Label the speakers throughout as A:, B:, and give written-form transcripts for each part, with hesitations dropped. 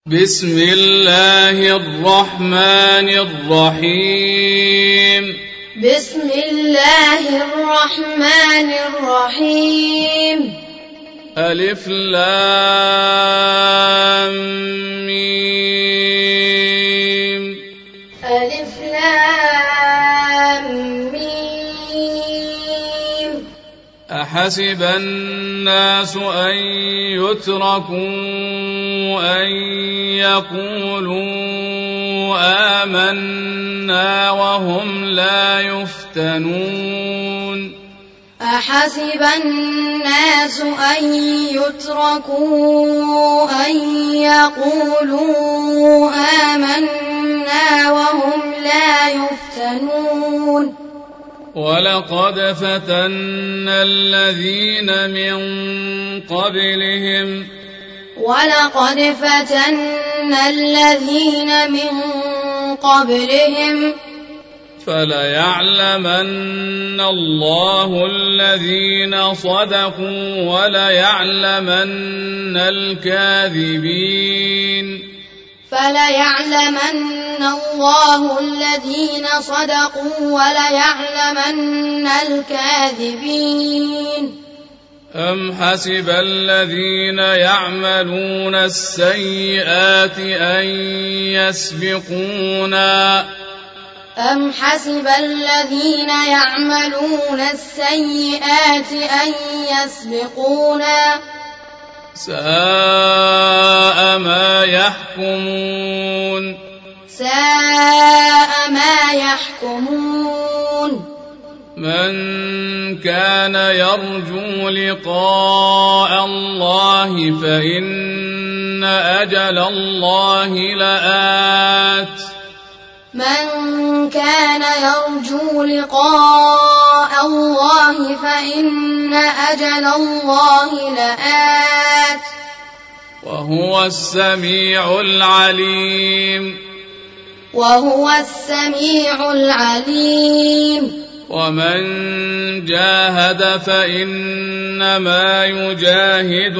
A: بسم الله الرحمن الرحيم
B: بسم الله الرحمن الرحيم
A: ألف لام ميم
B: ألف لام ميم
A: أحسب الناس أن يتركوا أن يقولوا آمنا وهم لا يفتنون
B: أحسب الناس أن يتركوا أن يقولوا آمنا وهم لا يفتنون
A: ولقد فتنا الذين من قبلهم فليعلمن الله الذين صدقوا وليعلمن الكاذبين
B: فليعلمن الله الذين صدقوا وليعلمن الكاذبين
A: أم حسب الذين يعملون السيئات أن يسبقونا ساء ما يحكمون من كان يرجو لقاء الله فإن أجل الله لآت وهو السميع العليم ومن جاهد فإنما يجاهد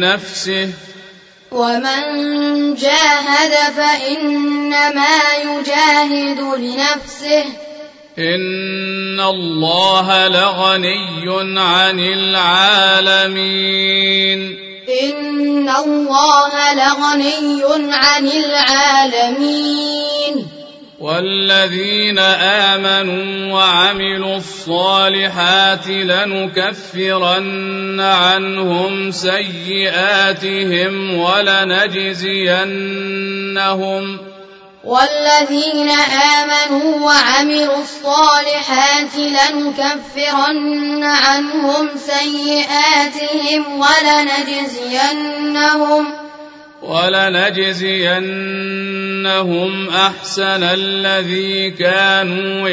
A: لنفسه إن الله لغني عن العالمين والذين آمنوا وعملوا الصالحات لنكفرن عنهم سيئاتهم ولنجزينهم أحسن الذي كانوا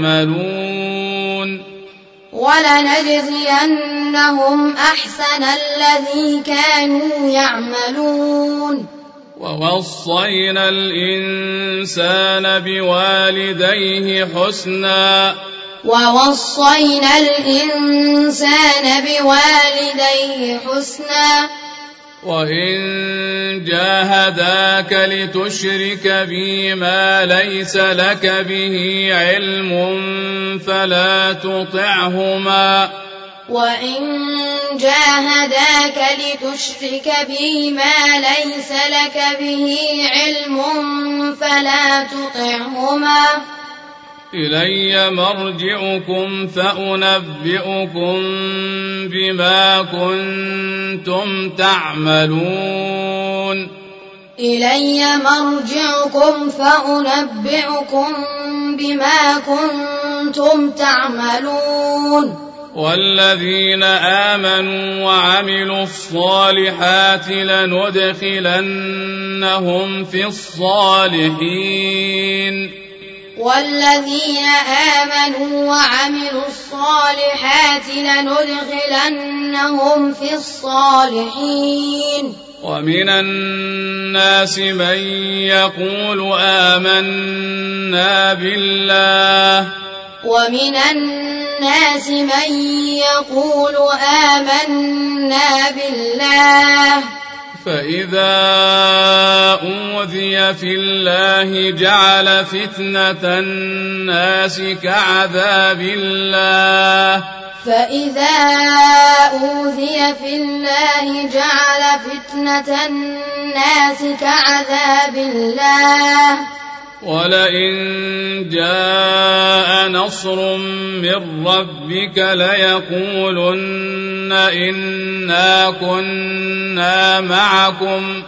A: يعملون ووصينا الإنسان بوالديه حسنا وإن جاهداك لتشرك بي ما ليس لك به علم فلا تطعهما إلي مرجعكم فأنبئكم بما كنتم تعملون والذين آمنوا وعملوا الصالحات لندخلنهم في الصالحين ومن الناس من يقول آمنا بالله فإذا أوذي في الله جعل فتنة الناس كعذاب الله
B: كعذاب الله
A: ولئن جاء نصر من ربك ليقولن إنا كنا معكم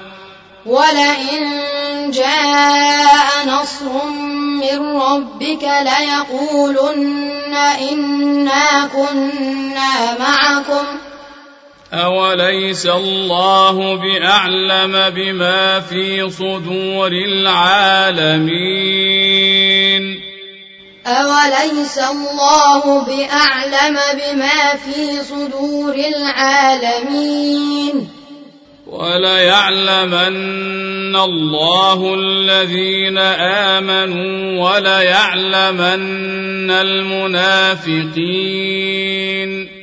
A: أوليس الله بأعلم بما في صدور العالمين وليعلمن الله الذين آمنوا وليعلمن المنافقين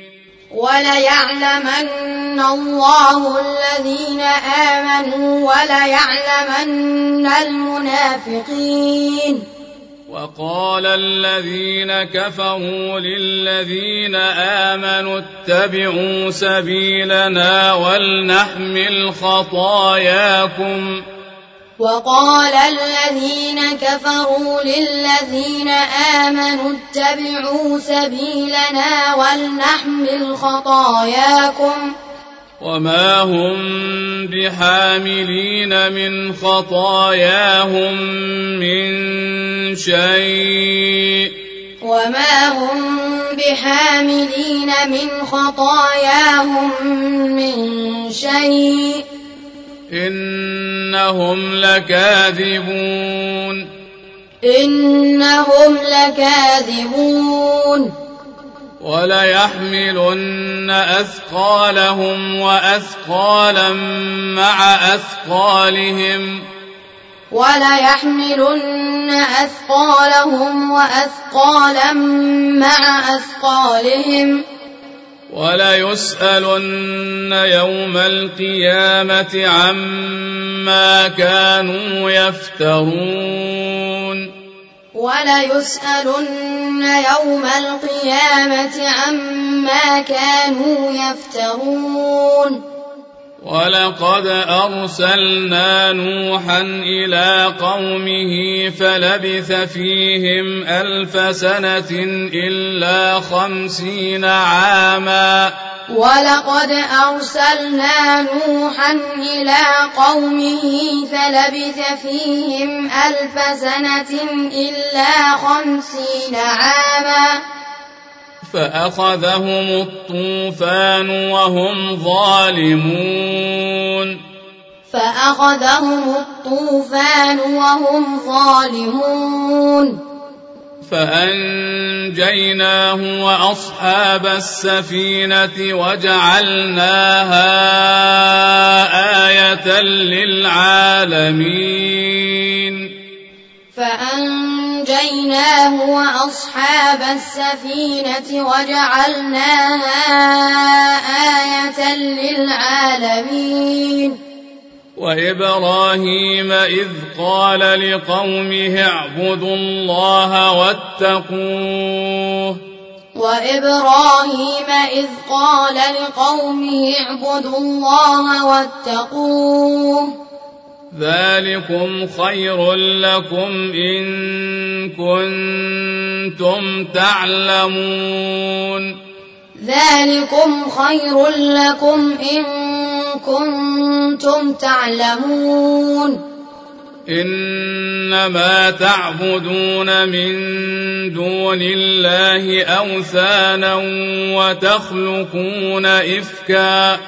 A: وقال الذين كفروا للذين آمنوا اتبعوا سبيلنا ولنحمل خطاياكم وما هم بحاملين من خطاياهم من شيء إنهم لكاذبون وليحملن أثقالهم وأثقالا مع أثقالهم وليسألن يوم القيامة عما كانوا يفترون ولقد أرسلنا نوحا إلى قومه فلبث فيهم 1000 سنة إلا 50 عاما فأخذهم الطوفان وهم ظالمون فأنجيناه وأصحاب السفينة وجعلناها آية للعالمين وإبراهيم إذ قال لقومه اعبدوا الله واتقوه ذلكم خير لكم إن كنتم تعلمون إنما تعبدون من دون الله أوثانا وتخلقون إفكا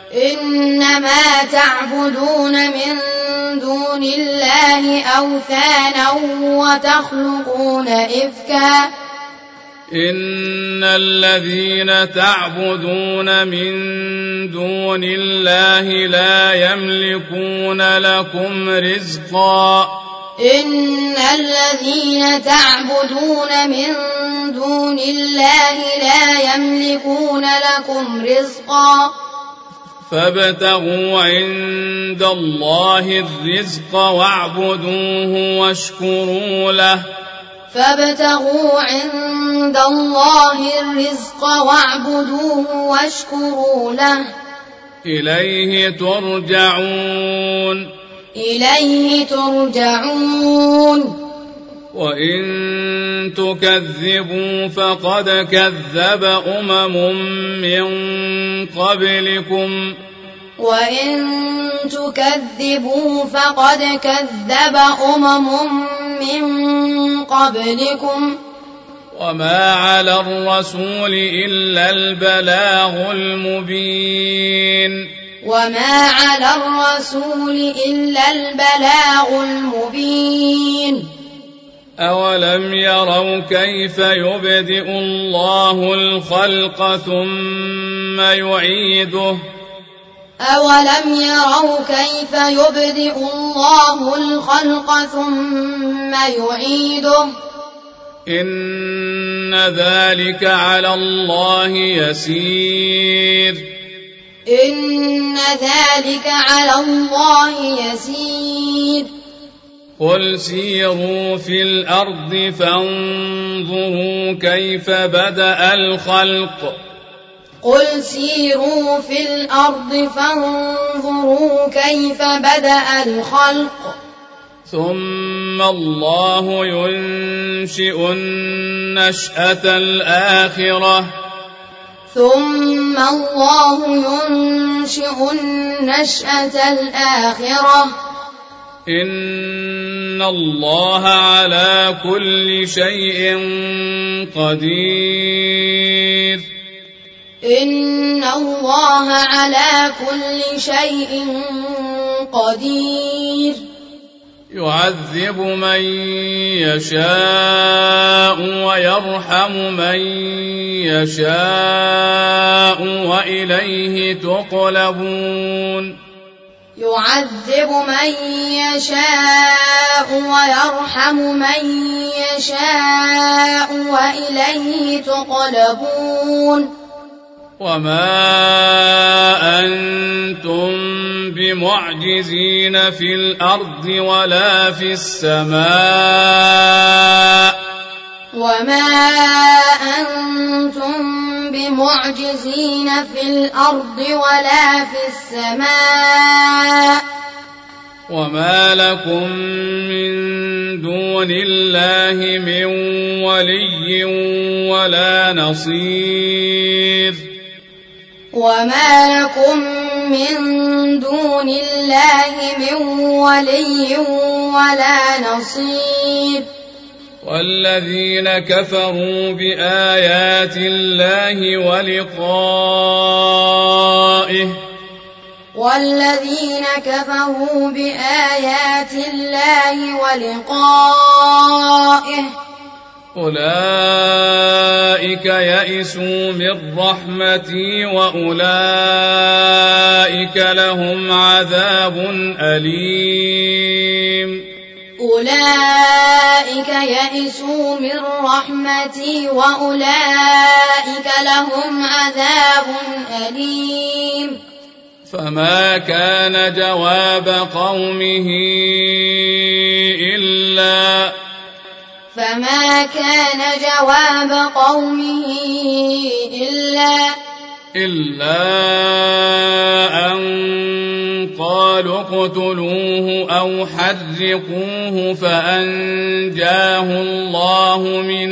A: إن الذين تعبدون من دون الله لا يملكون لكم رزقا فابتغوا عند الله الرزق واعبدوه واشكروا له
B: فابتغوا عند الله الرزق واعبدوه واشكروا له
A: إليه ترجعون
B: إليه ترجعون
A: وإن تكذبوا فقد كذب من قبلكم
B: وإن تكذبوا فقد كذب من قبلكم
A: وما على الرسول إلا البلاغ المبين
B: وما على الرسول إلا البلاغ المبين
A: أولم يروا كيف يبدئ الله الخلق ثم يعيده
B: أولم يروا كيف يبدئ الله الخلق ثم يعيده
A: إن ذلك على الله يسير
B: إن ذلك على الله يسير
A: قل سيروا في الأرض فانظروا كيف بدأ الخلق
B: قل سيروا في الأرض فانظروا كيف بدأ الخلق
A: ثم الله ينشئ النشأة الآخرة
B: ثم الله ينشئ النشأة الآخرة
A: إن الله على كل شيء قدير
B: إن الله على كل شيء قدير
A: يعذب من يشاء ويرحم من يشاء وإليه تقلبون
B: يعذب من يشاء ويرحم من يشاء وإليه تقلبون
A: وما أنتم بمعجزين في الأرض ولا في السماء
B: وما أنتم بمعجزين في الأرض ولا في السماء
A: وما لكم من دون الله من ولي ولا نصير
B: وما لكم من دون الله من ولي ولا نصير
A: والذين كفروا بآيات الله ولقائه
B: والذين كفروا بآيات الله ولقائه
A: أولئك يئسوا من رحمتي وأولئك لهم عذاب أليم
B: أولئك يئسوا من رحمتي وأولئك لهم عذاب أليم
A: فما كان جواب قومه إلا أن قالوا اقتلوه أو حرقوه فأنجاه الله من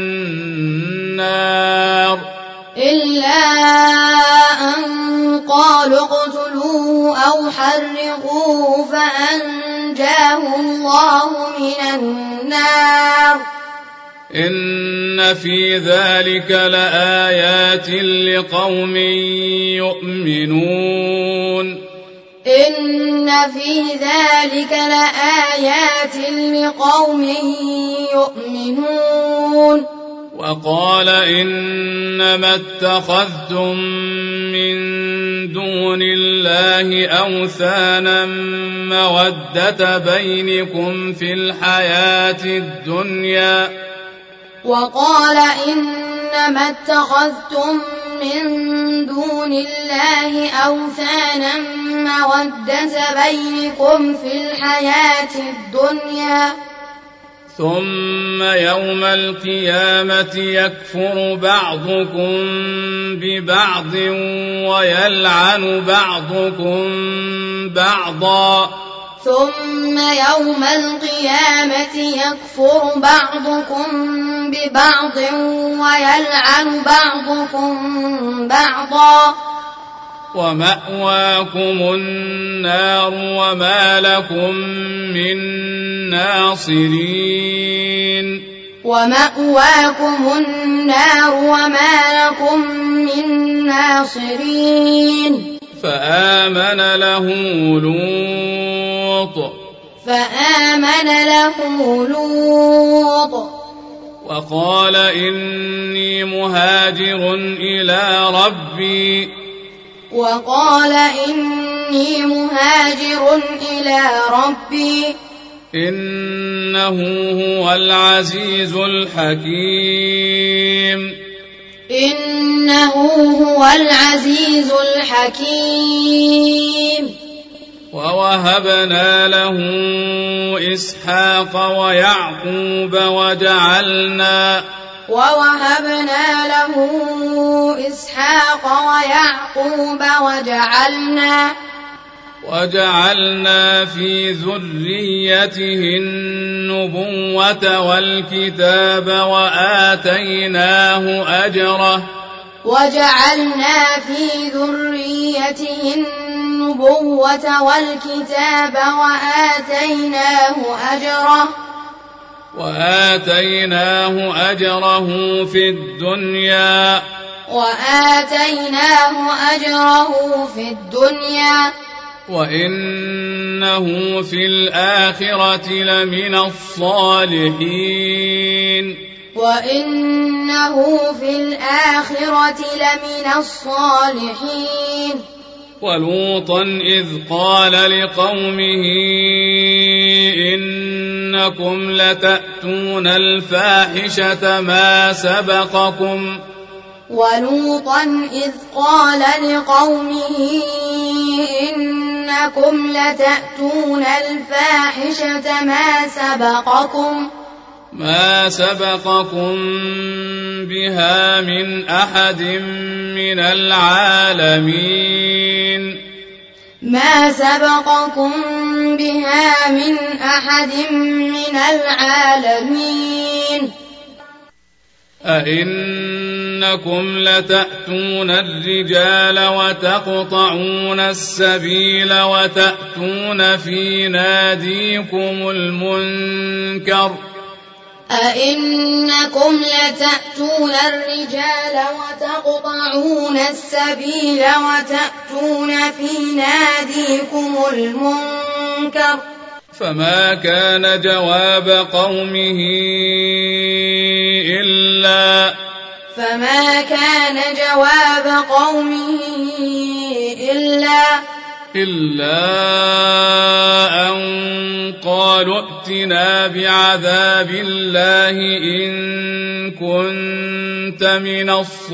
A: النار
B: إلا أن قالوا اقتلوه أو حرقوه فأنجاه الله من النار
A: إن في ذلك لآيات لقوم يؤمنون
B: إن في ذلك لآيات لقوم يؤمنون
A: وقال إنما اتخذتم من دون الله أوثانا مودة بينكم في الحياة الدنيا
B: وقال إنما اتخذتم من دون الله أوثانا مودة بينكم في الحياة الدنيا
A: ثم يوم القيامة يكفر بعضكم ببعض ويلعن بعضكم بعضا
B: ثم يوم القيامة يكفر بعضكم ببعض ويلعن بعضكم بعضا
A: ومأواكم النار وما لكم من ناصرين
B: ومأواكم النار وما لكم من ناصرين
A: فآمن له لوط وقال إني مهاجر إلى ربي إنه هو العزيز الحكيم ووهبنا له إسحاق ويعقوب وجعلنا في ذريته النبوة والكتاب وآتيناه أجره في الدنيا وإنه في الآخرة لمن الصالحين ولوطا إذ قال لقومه إنكم لتأتون الفاحشة ما سبقكم بها من أحد من العالمين أئنكم لتأتون الرجال وتقطعون السبيل وتأتون في ناديكم المنكر فما كان جواب قومه إلا أن قالوا ائتنا بعذاب الله إن كنت من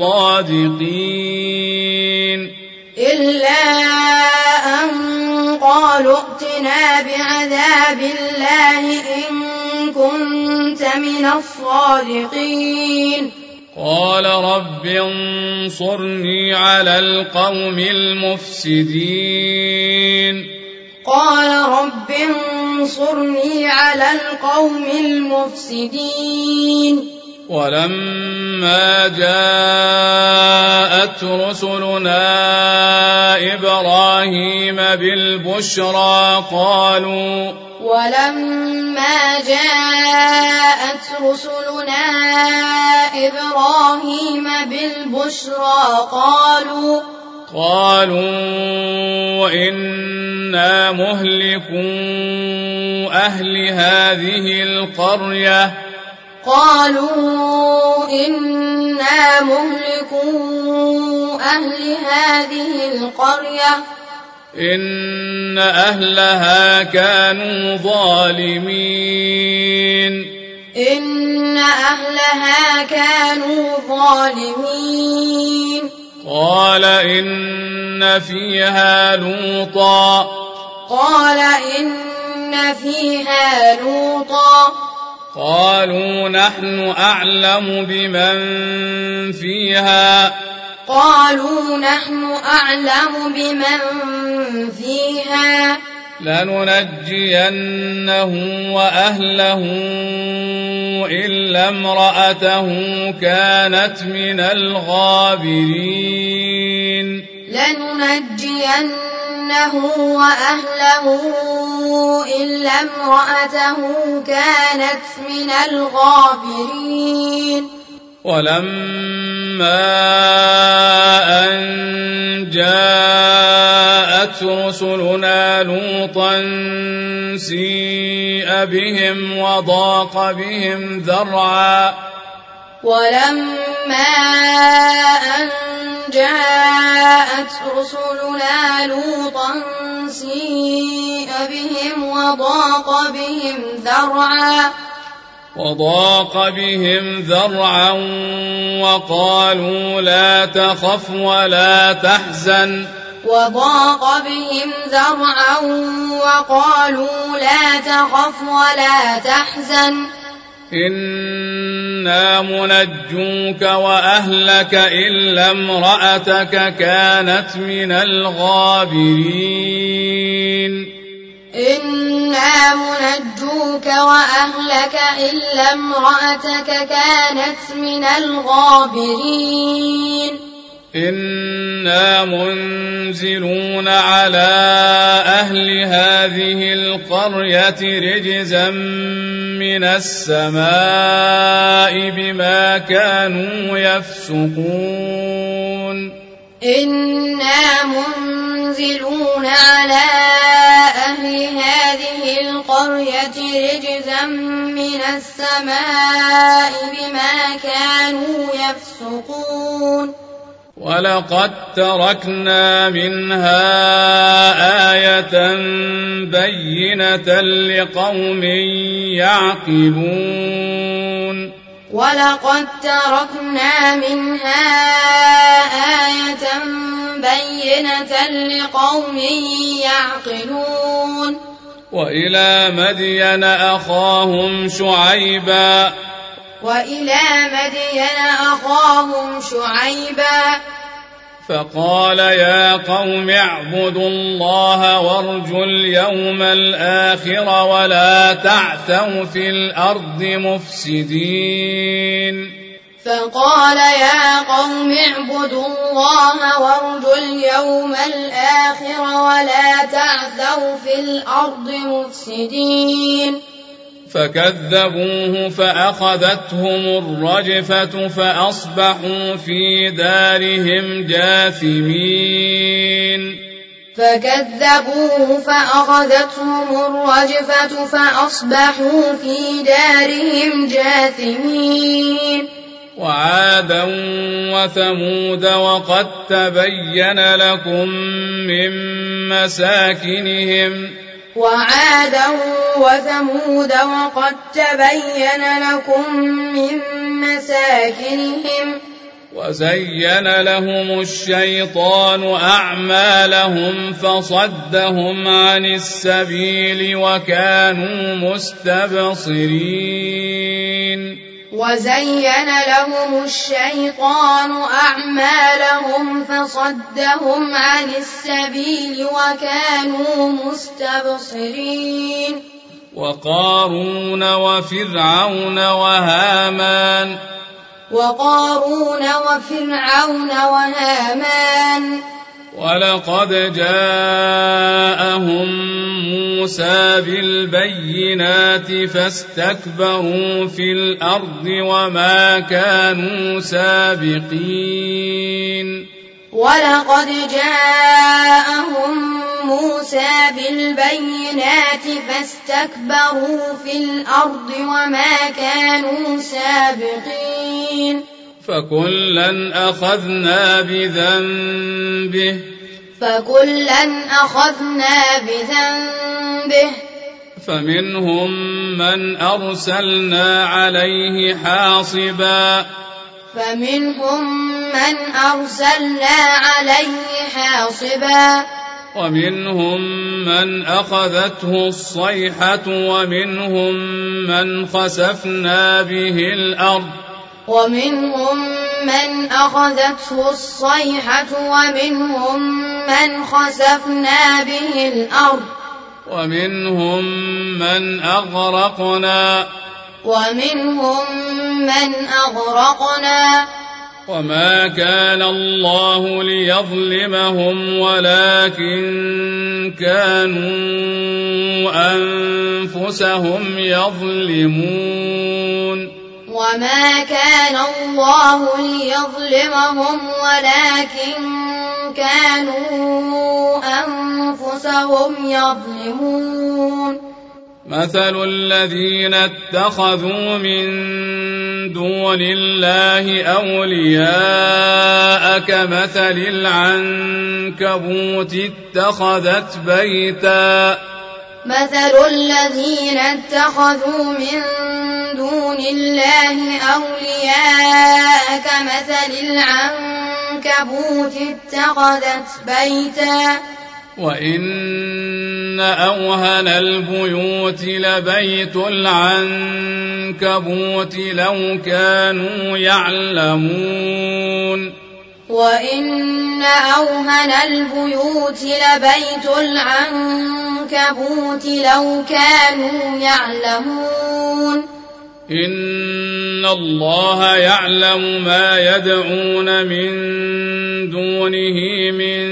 A: الصادقين قال رب انصرني على القوم المفسدين ولما جاءت رسلنا إبراهيم بالبشرى قالوا إنا مهلكو أهل هذه القرية إن أهلها كانوا ظالمين قال إن فيها لوطا قالوا نحن أعلم بمن فيها لننجينه وأهله إلا امرأته كانت من الغابرين ولما أن جاءت رسلنا لوطا سيء بهم وضاق بهم ذرعا وقالوا لا تخف ولا تحزن إنا منجوك وأهلك إلا امرأتك كانت من الغابرين إنا منزلون على أهل هذه القرية رجزا من السماء بما كانوا يفسقون ولقد تركنا منها آية بينة لقوم يعقلون وإلى مدين أخاهم شعيبا فقال يا قوم اعبدوا الله وارجوا اليوم الآخر ولا تعثوا في الأرض مفسدين فكذبوه فأخذتهم الرجفة فأصبحوا في دارهم جاثمين وعادا وثمود وقد تبين لكم من مساكنهم وزين لهم الشيطان أعمالهم فصدهم عن السبيل وكانوا مستبصرين وقارون وفرعون وهامان ولقد جاءهم موسى بالبينات فاستكبروا في الأرض وما كانوا سابقين فكلا أخذنا بذنبه فمنهم من أرسلنا عليه حاصبا
B: فمنهم من أرسلنا عليه حاصبا
A: ومنهم من أخذته الصيحة ومنهم من خسفنا به الأرض
B: ومنهم من أخذته الصيحة ومنهم من خسفنا به الأرض
A: ومنهم من أغرقنا وما كان الله ليظلمهم ولكن كانوا أنفسهم يظلمون
B: وما كان الله ليظلمهم ولكن كانوا أنفسهم يظلمون
A: مثل الذين اتخذوا من دون الله أولياء كمثل العنكبوت اتخذت بيتا
B: مثل الذين اتخذوا من دون الله أولياء كمثل العنكبوت اتخذت بيتا
A: وإن أوهن البيوت لبيت العنكبوت لو كانوا يعلمون
B: وإن أوهن البيوت لبيت العنكبوت لو كانوا يعلمون
A: إن الله يعلم ما يدعون من دونه من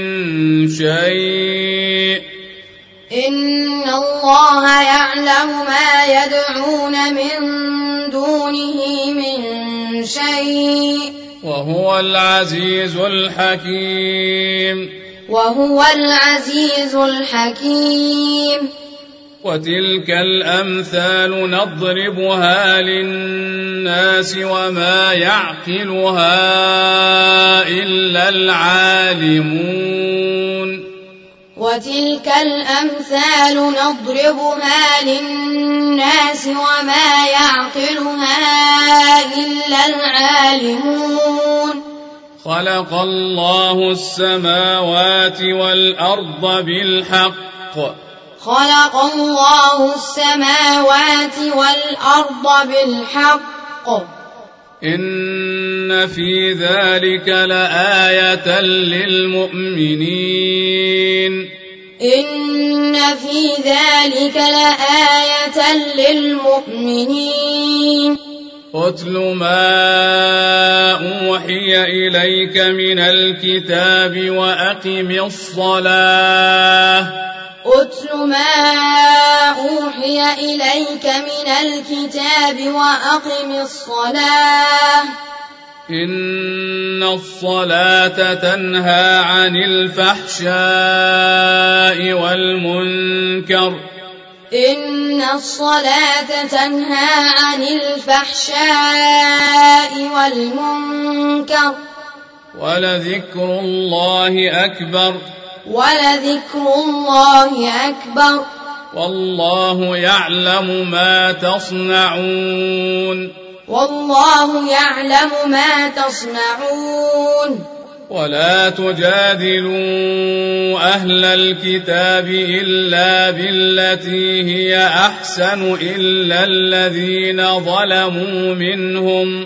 A: شيء
B: إن الله يعلم ما يدعون من دونه من شيء
A: وهو العزيز الحكيم وتلك الأمثال نضربها للناس وما يعقلها إلا العالمون
B: وتلك الأمثال نضربها للناس وما يعقلها إلا العالمون
A: خلق الله السماوات والأرض بالحق إن في ذلك لآية للمؤمنين أتل ما أوحي إليك من الكتاب وأقم الصلاة إن الصلاة تنهى عن الفحشاء والمنكر ولذكر الله أكبر والله يعلم ما تصنعون ولا تجادلوا أهل الكتاب إلا بالتي هي أحسن إلا الذين ظلموا منهم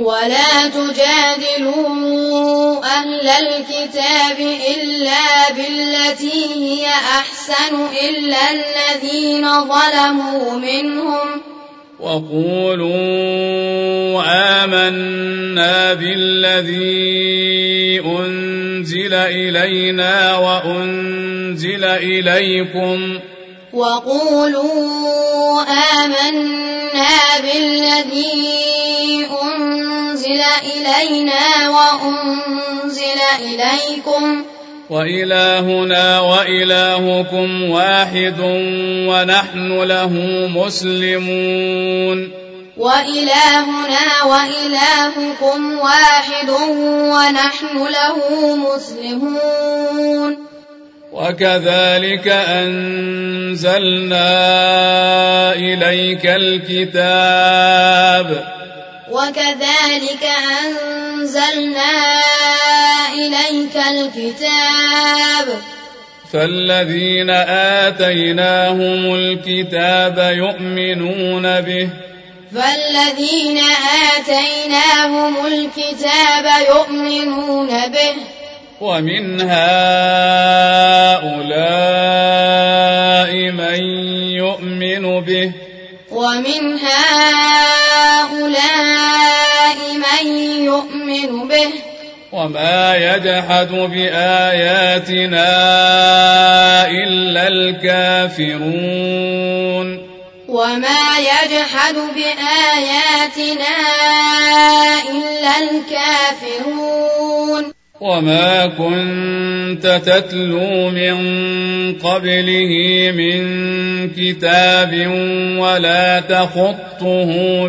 A: وقولوا آمنا بالذي أنزل إلينا وأنزل إليكم وإلهنا وإلهكم واحد ونحن له مسلمون وكذلك أنزلنا إليك الكتاب
B: وكذلك أنزلنا إليك الكتاب
A: فالذين آتيناهم الكتاب يؤمنون به ومن هؤلاء من يؤمن به وما يجحد بآياتنا إلا الكافرون وما كنت تتلو من قبله من كتاب ولا تخطه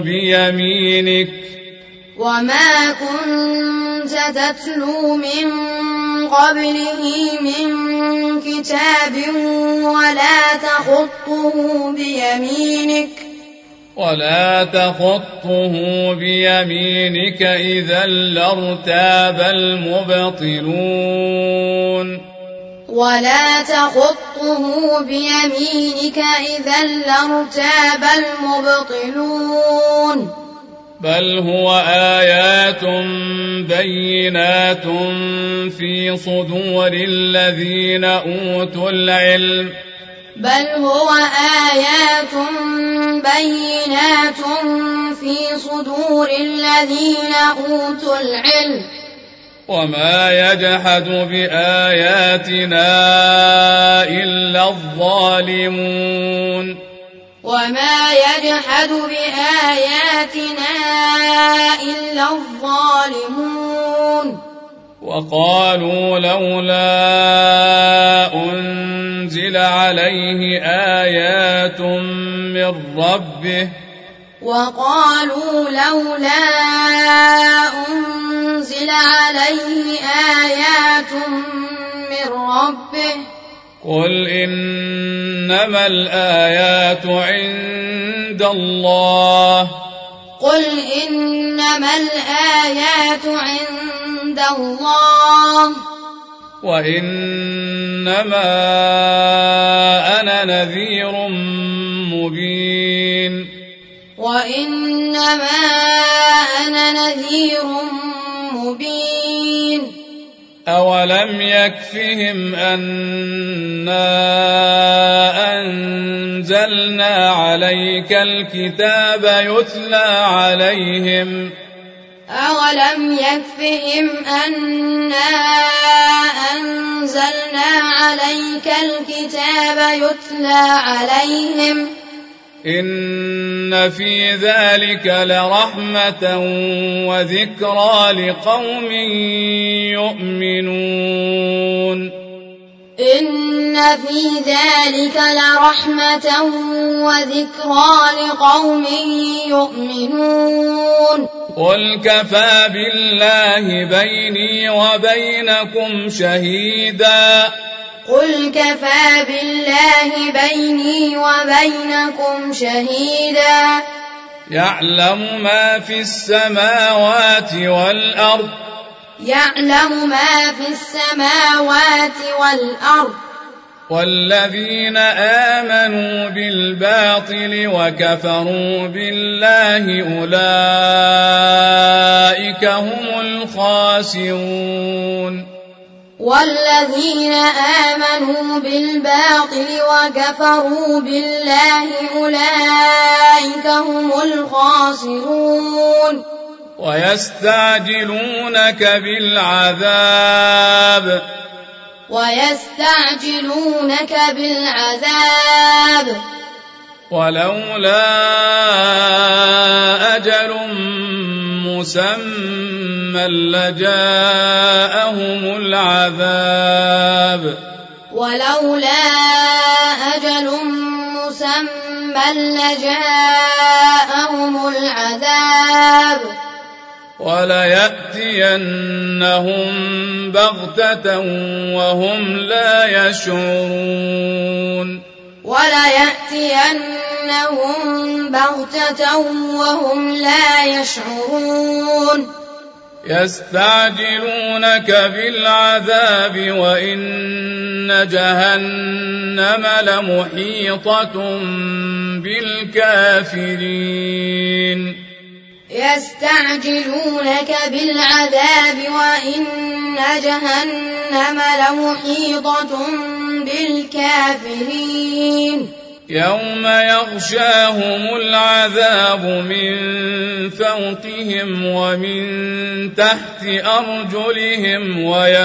A: بيمينك إذا لارتاب المبطلون بل هو آيات بينات في صدور الذين أوتوا العلم وما يجحد بآياتنا إلا الظالمون وقالوا لولا أنزل عليه آيات من ربه قل إنما الآيات عند الله وإنما أنا نذير مبين أولم يكفهم أنا أنزلنا عليك الكتاب يتلى عليهم إن في ذلك لرحمة وذكرى لقوم يؤمنون قل كفى بالله بيني وبينكم شهيدا يعلم ما في السماوات والأرض والذين آمنوا بالباطل وكفروا بالله أولئك هم الخاسرون
B: والذين آمنوا بالباطل وكفروا بالله أولئك هم الخاسرون
A: ويستعجلونك بالعذاب ولولا أجل مسمى لجاءهم العذاب وليأتينهم بغتة وهم لا يشعرون
B: وليأتينهم بغتة وهم لا يشعرون
A: يستعجلونك بالعذاب وإن جهنم لمحيطة بالكافرين
B: يستعجلونك بالعذاب وإن جهنم لمحيطة بالكافرين
A: يوم يغشاهم العذاب من فوقهم ومن تحت أرجلهم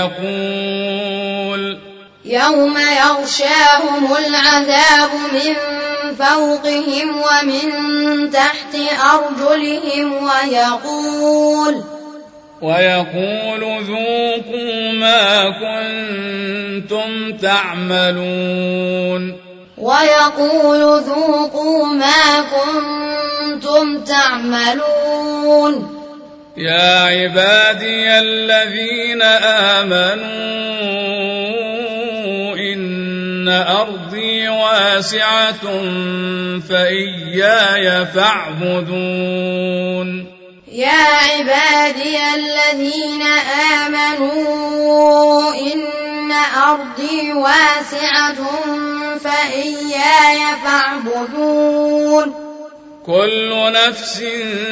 B: يوم يغشاهم العذاب من فوقهم ومن تحت أرجلهم
A: ويقول ذوقوا ما كنتم تعملون يا عبادي الذين آمنوا إن أرضي واسعة فإياي فاعبدون
B: يا عبادي الذين آمنوا إن أرضي واسعة فإياي فاعبدون
A: كل نفس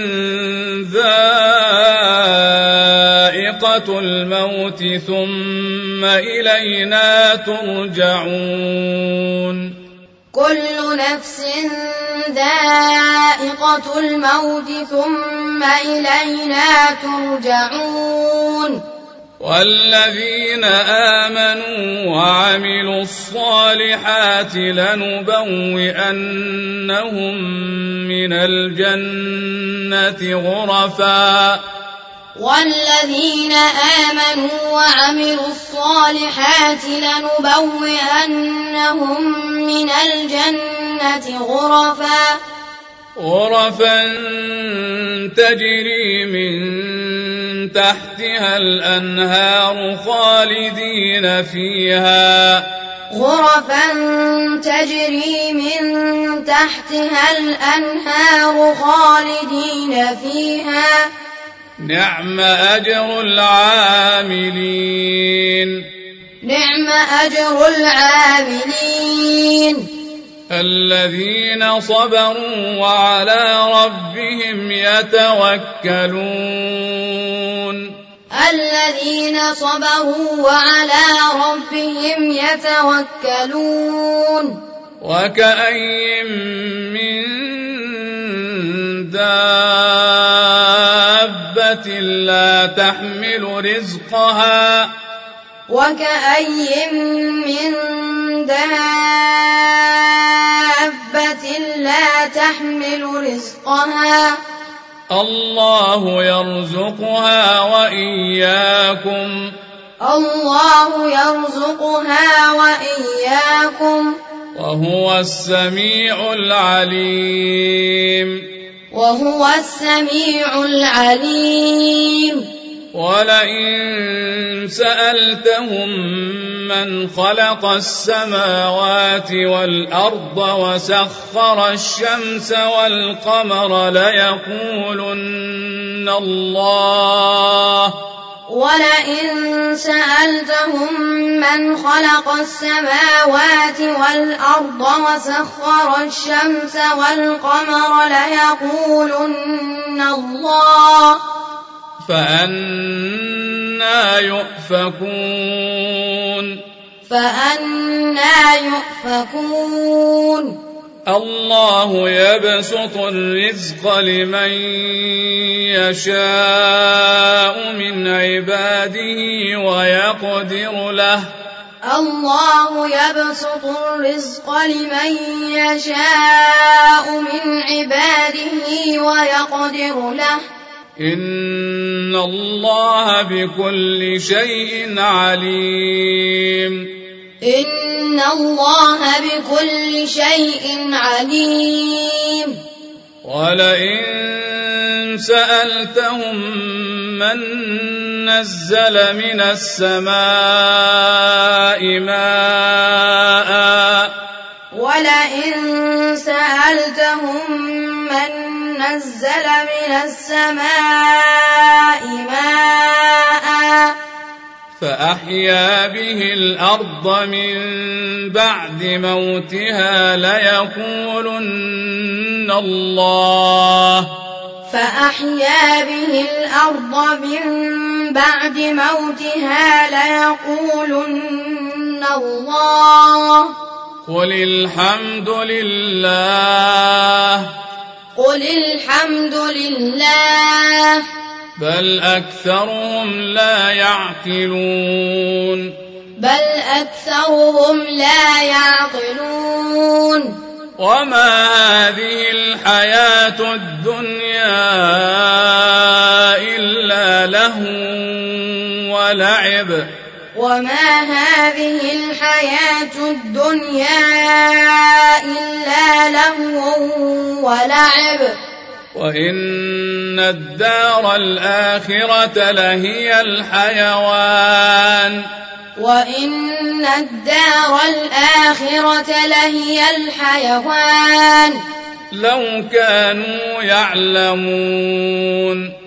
A: ذائقة الموت ثم إلينا ترجعون
B: كل نفس ذائقة الموت ثم إلينا ترجعون
A: والذين آمنوا وعملوا الصالحات لنبوئنهم من الجنة غرفا
B: والذين آمنوا وعملوا الصالحات لنبوئنهم من الجنة
A: غرفا تجري من تحتها الأنهار خالدين فيها نعم أجر العاملين الذين صبروا وعلى ربهم يتوكلون وكأي من دابة لا تحمل رزقها الله يرزقها وإياكم وهو السميع العليم ولئن سألتهم من خلق السماوات والأرض وسخر الشمس والقمر ليقولن الله فأنى يؤفكون الله يبسط الرزق لمن يشاء من عباده ويقدر له إن الله بكل شيء عليم ولئن سألتهم من نزل من السماء ماء
B: ولئن سألتهم من نزل من السماء ماء
A: فأحيا به الأرض من بعد موتها ليقولن الله
B: فأحيا به الأرض من بعد موتها ليقولن الله
A: قل الحمد لله
B: قل الحمد لله
A: بل أكثرهم لا يعقلون
B: بل أكثرهم لا يعقلون
A: وما هذه الحياة الدنيا إلا لهو ولعب
B: وما هذه الحياة الدنيا إلا لهو ولعب
A: وإن الدار الآخرة لهي الحيوان
B: وإن الدار الآخرة لهي الحيوان
A: لو كانوا يعلمون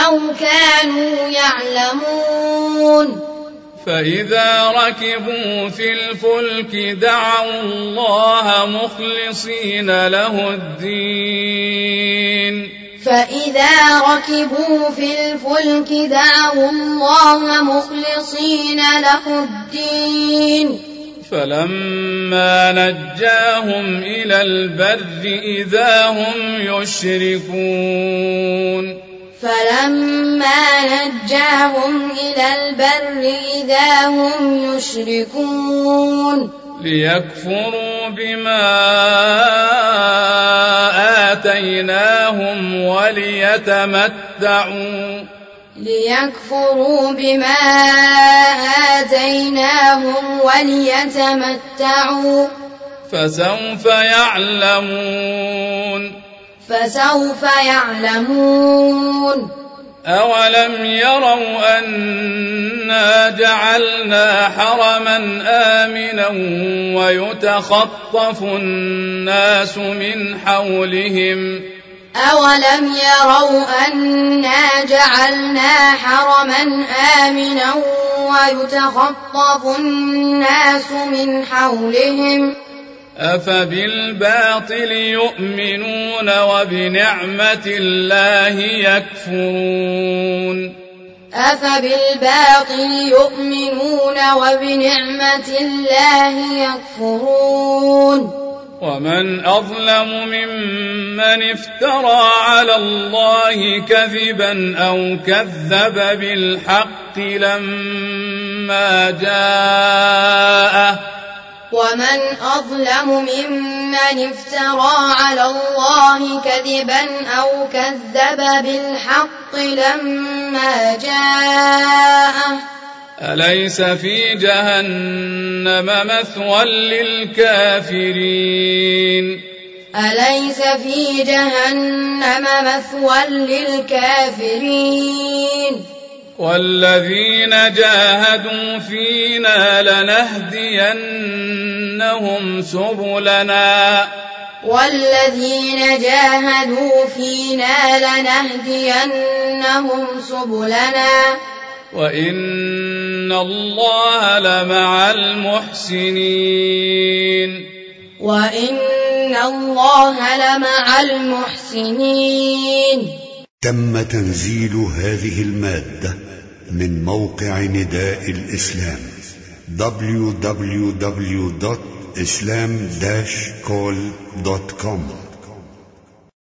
A: فإذا ركبوا في الفلك دعوا الله مخلصين له الدين
B: فإذا ركبوا في الفلك دعوا الله مخلصين له الدين
A: فلما نجاهم إلى البر إذا هم يشركون
B: فلما نجاهم إلى البر إذا هم يشركون
A: ليكفروا بما آتيناهم وليتمتعوا فسوف يعلمون أولم يروا أنا جعلنا حرما آمنا ويتخطف الناس من حولهم
B: أولم يروا أنا جعلنا حرما آمنا ويتخطف الناس من حولهم
A: أفبالباطل يؤمنون وبنعمة الله يكفرون ومن أظلم ممن افترى على الله كذبا أو كذب بالحق لما جاءه
B: ومن أظلم ممن افترى على الله كذبا أو كذب بالحق لما جاءه
A: أليس في جهنم مثوى للكافرين والذين جاهدوا فينا لنهدينهم سبلنا وإن الله لمع المحسنين
C: تم تنزيل هذه المادة من موقع نداء الإسلام www.islam-call.com